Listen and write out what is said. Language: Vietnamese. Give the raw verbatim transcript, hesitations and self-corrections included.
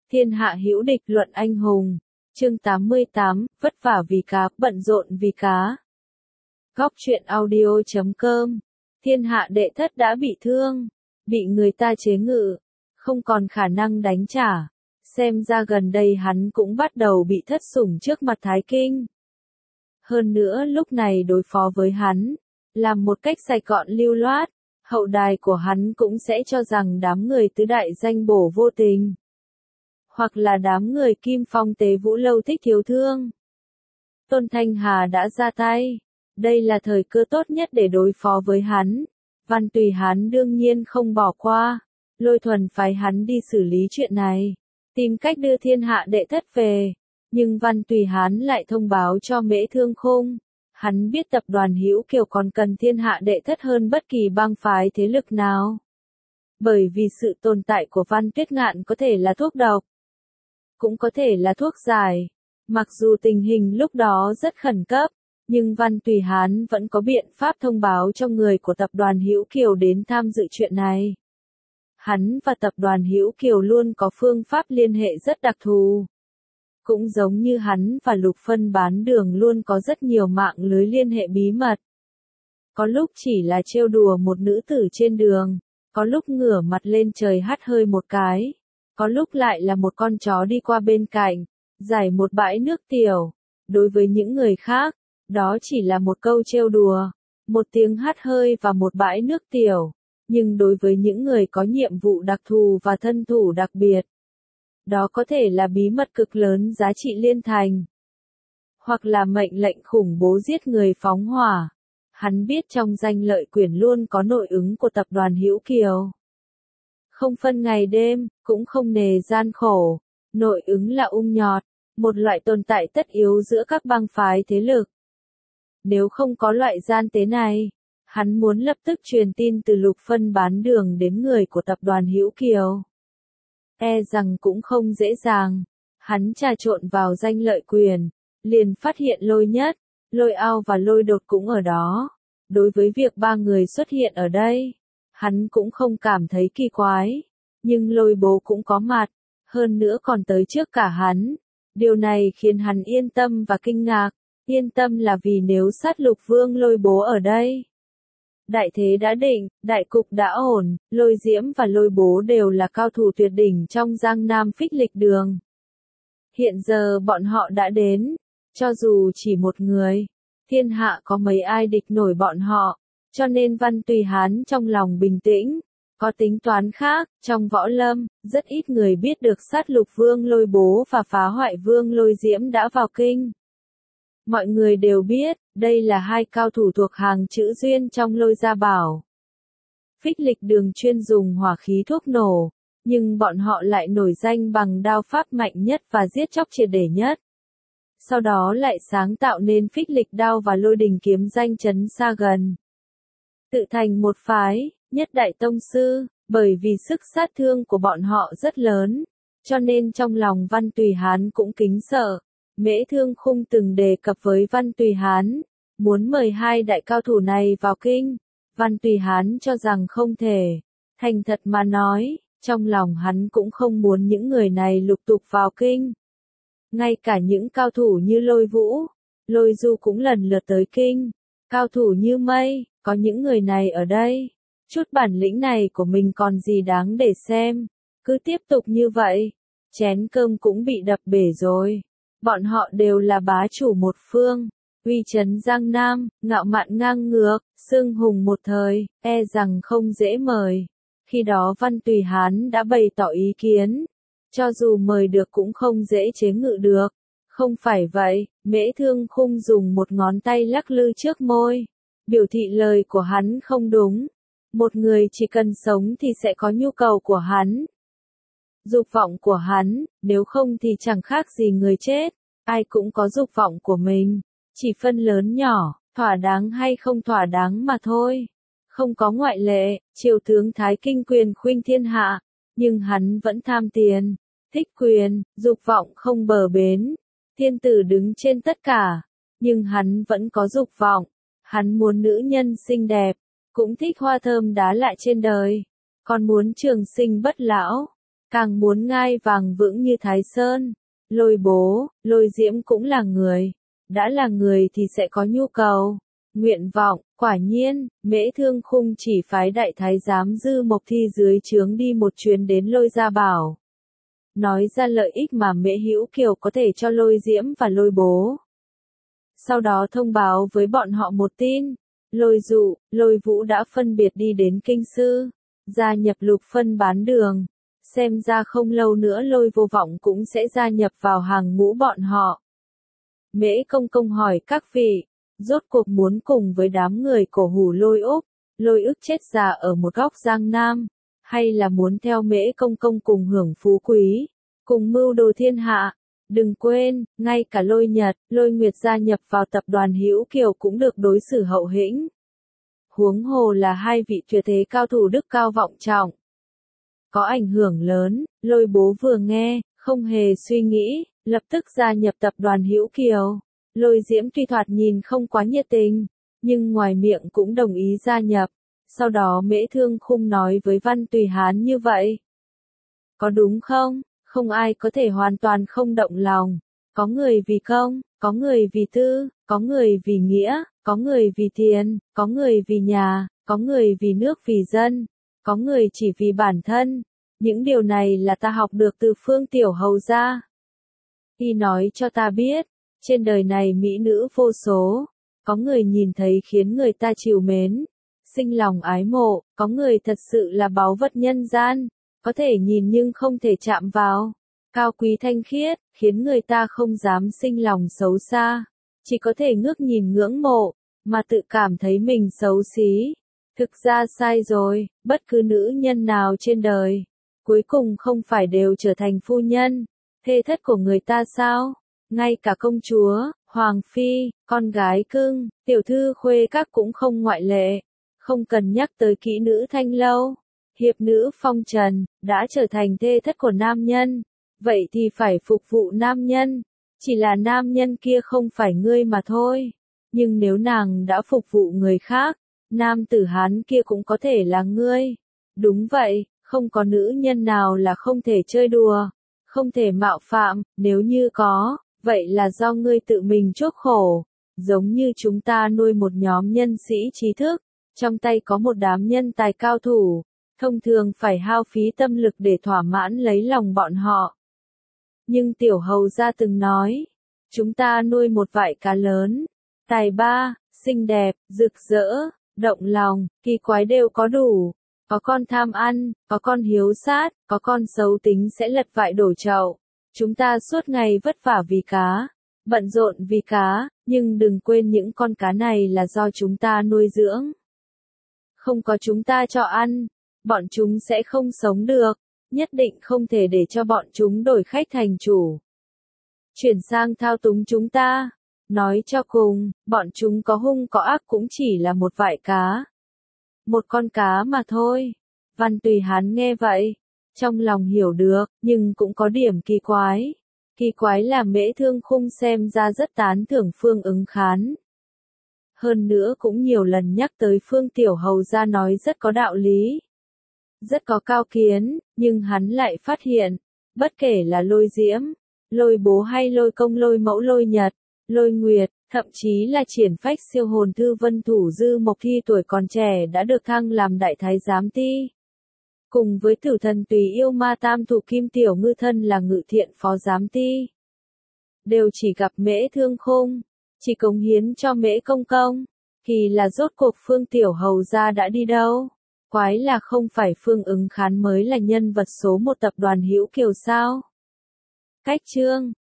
Thiên hạ hữu địch luận anh hùng. Chương tám mươi tám, vất vả vì cá, bận rộn vì cá. Góc truyện audio chấm com. Thiên hạ đệ thất đã bị thương, bị người ta chế ngự, không còn khả năng đánh trả. Xem ra gần đây hắn cũng bắt đầu bị thất sủng trước mặt Thái Kinh. Hơn nữa lúc này đối phó với hắn, làm một cách sạch gọn lưu loát, hậu đài của hắn cũng sẽ cho rằng đám người tứ đại danh bổ vô tình. Hoặc là đám người Kim Phong Tế Vũ Lâu thích thiếu thương. Tôn Thanh Hà đã ra tay. Đây là thời cơ tốt nhất để đối phó với hắn. Văn Tùy Hán đương nhiên không bỏ qua. Lôi Thuần phái hắn đi xử lý chuyện này. Tìm cách đưa thiên hạ đệ thất về. Nhưng Văn Tùy Hán lại thông báo cho Mễ Thương Khung. Hắn biết tập đoàn Hữu Kiều còn cần thiên hạ đệ thất hơn bất kỳ bang phái thế lực nào. Bởi vì sự tồn tại của Văn Tuyết Ngạn có thể là thuốc độc. Cũng có thể là thuốc giải. Mặc dù tình hình lúc đó rất khẩn cấp, nhưng Văn Tùy Hán vẫn có biện pháp thông báo cho người của tập đoàn Hữu Kiều đến tham dự chuyện này. Hắn và tập đoàn Hữu Kiều luôn có phương pháp liên hệ rất đặc thù. Cũng giống như hắn và Lục Phân bán đường luôn có rất nhiều mạng lưới liên hệ bí mật. Có lúc chỉ là trêu đùa một nữ tử trên đường, có lúc ngửa mặt lên trời hắt hơi một cái. Có lúc lại là một con chó đi qua bên cạnh, giải một bãi nước tiểu. Đối với những người khác, đó chỉ là một câu trêu đùa, một tiếng hắt hơi và một bãi nước tiểu. Nhưng đối với những người có nhiệm vụ đặc thù và thân thủ đặc biệt, đó có thể là bí mật cực lớn giá trị liên thành. Hoặc là mệnh lệnh khủng bố giết người phóng hỏa. Hắn biết trong danh lợi quyền luôn có nội ứng của tập đoàn Hữu Kiều. Không phân ngày đêm, cũng không nề gian khổ. Nội ứng là ung nhọt, một loại tồn tại tất yếu giữa các bang phái thế lực. Nếu không có loại gian tế này, hắn muốn lập tức truyền tin từ Lục Phân bán đường đến người của tập đoàn Hữu Kiều. E rằng cũng không dễ dàng. Hắn trà trộn vào danh lợi quyền, liền phát hiện Lôi Nhất, Lôi Ao và Lôi Đột cũng ở đó. Đối với việc ba người xuất hiện ở đây, hắn cũng không cảm thấy kỳ quái, nhưng Lôi Bố cũng có mặt, hơn nữa còn tới trước cả hắn. Điều này khiến hắn yên tâm và kinh ngạc. Yên tâm là vì nếu sát Lục Vương Lôi Bố ở đây, đại thế đã định, đại cục đã ổn, Lôi Diễm và Lôi Bố đều là cao thủ tuyệt đỉnh trong Giang Nam Phích Lịch Đường. Hiện giờ bọn họ đã đến, cho dù chỉ một người, thiên hạ có mấy ai địch nổi bọn họ. Cho nên Văn Tùy Hán trong lòng bình tĩnh, có tính toán khác. Trong võ lâm, rất ít người biết được sát Lục Vương Lôi Bố và phá hoại Vương Lôi Diễm đã vào kinh. Mọi người đều biết, đây là hai cao thủ thuộc hàng chữ duyên trong Lôi Gia Bảo. Phích Lịch Đường chuyên dùng hỏa khí thuốc nổ, nhưng bọn họ lại nổi danh bằng đao pháp mạnh nhất và giết chóc triệt để nhất. Sau đó lại sáng tạo nên Phích Lịch Đao và Lôi Đình Kiếm danh chấn xa gần. Tự thành một phái, nhất đại tông sư, bởi vì sức sát thương của bọn họ rất lớn, cho nên trong lòng Văn Tùy Hán cũng kính sợ. Mễ Thương Khung từng đề cập với Văn Tùy Hán, muốn mời hai đại cao thủ này vào kinh. Văn Tùy Hán cho rằng không thể. Thành thật mà nói, trong lòng hắn cũng không muốn những người này lục tục vào kinh. Ngay cả những cao thủ như Lôi Vũ, Lôi Du cũng lần lượt tới kinh. Cao thủ như mây, có những người này ở đây. Chút bản lĩnh này của mình còn gì đáng để xem. Cứ tiếp tục như vậy, chén cơm cũng bị đập bể rồi. Bọn họ đều là bá chủ một phương, uy chấn Giang Nam, ngạo mạn ngang ngược, xưng hùng một thời, e rằng không dễ mời. Khi đó Văn Tùy Hán đã bày tỏ ý kiến, cho dù mời được cũng không dễ chế ngự được. Không phải vậy, Mễ Thương Khung dùng một ngón tay lắc lư trước môi, biểu thị lời của hắn không đúng. Một người chỉ cần sống thì sẽ có nhu cầu của hắn, dục vọng của hắn, nếu không thì chẳng khác gì người chết. Ai cũng có dục vọng của mình, chỉ phân lớn nhỏ, thỏa đáng hay không thỏa đáng mà thôi. Không có ngoại lệ. Triều tướng Thái Kinh quyền khuynh thiên hạ, nhưng hắn vẫn tham tiền, thích quyền, dục vọng không bờ bến. Thiên tử đứng trên tất cả, nhưng hắn vẫn có dục vọng. Hắn muốn nữ nhân xinh đẹp, cũng thích hoa thơm đá lại trên đời, còn muốn trường sinh bất lão. càng muốn ngai vàng vững như Thái Sơn. Lôi bố, Lôi Diễm cũng là người. Đã là người thì sẽ có nhu cầu, nguyện vọng. Quả nhiên, Mễ Thương Khung chỉ phái đại thái giám Dư Mộc Thi dưới trướng đi một chuyến đến Lôi Gia Bảo. Nói ra lợi ích mà Mễ Hữu Kiều có thể cho Lôi Diễm và Lôi bố. Sau đó thông báo với bọn họ một tin, Lôi Dụ, Lôi Vũ đã phân biệt đi đến Kinh Sư, gia nhập Lục Phân bán đường. Xem ra không lâu nữa Lôi Vô Vọng cũng sẽ gia nhập vào hàng ngũ bọn họ. Mễ Công Công hỏi các vị, rốt cuộc muốn cùng với đám người cổ hủ Lôi Úc, Lôi ức chết già ở một góc Giang Nam, hay là muốn theo Mễ Công Công cùng hưởng phú quý, cùng mưu đồ thiên hạ. Đừng quên, ngay cả Lôi Nhật, Lôi Nguyệt gia nhập vào tập đoàn Hữu Kiều cũng được đối xử hậu hĩnh. Huống hồ là hai vị tuyệt thế cao thủ đức cao vọng trọng. Có ảnh hưởng lớn, Lôi bố vừa nghe, không hề suy nghĩ, lập tức gia nhập tập đoàn Hữu Kiều. Lôi Diễm tuy thoạt nhìn không quá nhiệt tình, nhưng ngoài miệng cũng đồng ý gia nhập. Sau đó Mễ Thương Khung nói với Văn Tùy Hán như vậy. Có đúng không? Không ai có thể hoàn toàn không động lòng. Có người vì công, có người vì tư, có người vì nghĩa, có người vì tiền, có người vì nhà, có người vì nước vì dân, có người chỉ vì bản thân. Những điều này là ta học được từ Phương Tiểu Hầu gia. Y nói cho ta biết, trên đời này mỹ nữ vô số, có người nhìn thấy khiến người ta trìu mến, sinh lòng ái mộ, có người thật sự là báu vật nhân gian, có thể nhìn nhưng không thể chạm vào, cao quý thanh khiết, khiến người ta không dám sinh lòng xấu xa, chỉ có thể ngước nhìn ngưỡng mộ, mà tự cảm thấy mình xấu xí. Thực ra sai rồi, bất cứ nữ nhân nào trên đời, cuối cùng không phải đều trở thành phu nhân, thê thất của người ta sao? Ngay cả công chúa, hoàng phi, con gái cưng, tiểu thư khuê các cũng không ngoại lệ. Không cần nhắc tới kỹ nữ thanh lâu, hiệp nữ phong trần, đã trở thành thê thất của nam nhân. Vậy thì phải phục vụ nam nhân. Chỉ là nam nhân kia không phải ngươi mà thôi. Nhưng nếu nàng đã phục vụ người khác, nam tử Hán kia cũng có thể là ngươi. Đúng vậy, không có nữ nhân nào là không thể chơi đùa, không thể mạo phạm, nếu như có, vậy là do ngươi tự mình chuốc khổ. Giống như chúng ta nuôi một nhóm nhân sĩ trí thức, trong tay có một đám nhân tài cao thủ, thông thường phải hao phí tâm lực để thỏa mãn lấy lòng bọn họ. Nhưng Tiểu Hầu gia từng nói, chúng ta nuôi một vại cá lớn, tài ba, xinh đẹp, rực rỡ, động lòng, kỳ quái đều có đủ. Có con tham ăn, có con hiếu sát, có con xấu tính sẽ lật vại đổ chậu. Chúng ta suốt ngày vất vả vì cá, bận rộn vì cá, nhưng đừng quên những con cá này là do chúng ta nuôi dưỡng. Không có chúng ta cho ăn, bọn chúng sẽ không sống được, nhất định không thể để cho bọn chúng đổi khách thành chủ. Chuyển sang thao túng chúng ta, nói cho cùng, bọn chúng có hung có ác cũng chỉ là một vại cá. Một con cá mà thôi. Văn Tùy Hán nghe vậy, trong lòng hiểu được, nhưng cũng có điểm kỳ quái. Kỳ quái là Mễ Thương Khung xem ra rất tán thưởng Phương Ứng Khán. Hơn nữa cũng nhiều lần nhắc tới Phương Tiểu Hầu gia nói rất có đạo lý, rất có cao kiến, nhưng hắn lại phát hiện, bất kể là Lôi Diễm, Lôi bố hay Lôi Công, Lôi mẫu, Lôi Nhật, Lôi Nguyệt, thậm chí là triển phách siêu hồn thư Vân Thủ Dư Mộc Thi tuổi còn trẻ đã được thăng làm đại thái giám ti. Cùng với tử thần Tùy Yêu Ma Tam Thủ Kim Tiểu Ngư thân là ngự thiện phó giám ti. Đều chỉ gặp Mễ Thương Khung, chỉ cống hiến cho Mễ Công Công, thì là rốt cuộc Phương Tiểu Hầu gia đã đi đâu? Quái là không phải Phương Ứng Khán mới là nhân vật số một tập đoàn Hữu Kiều sao? Cách chương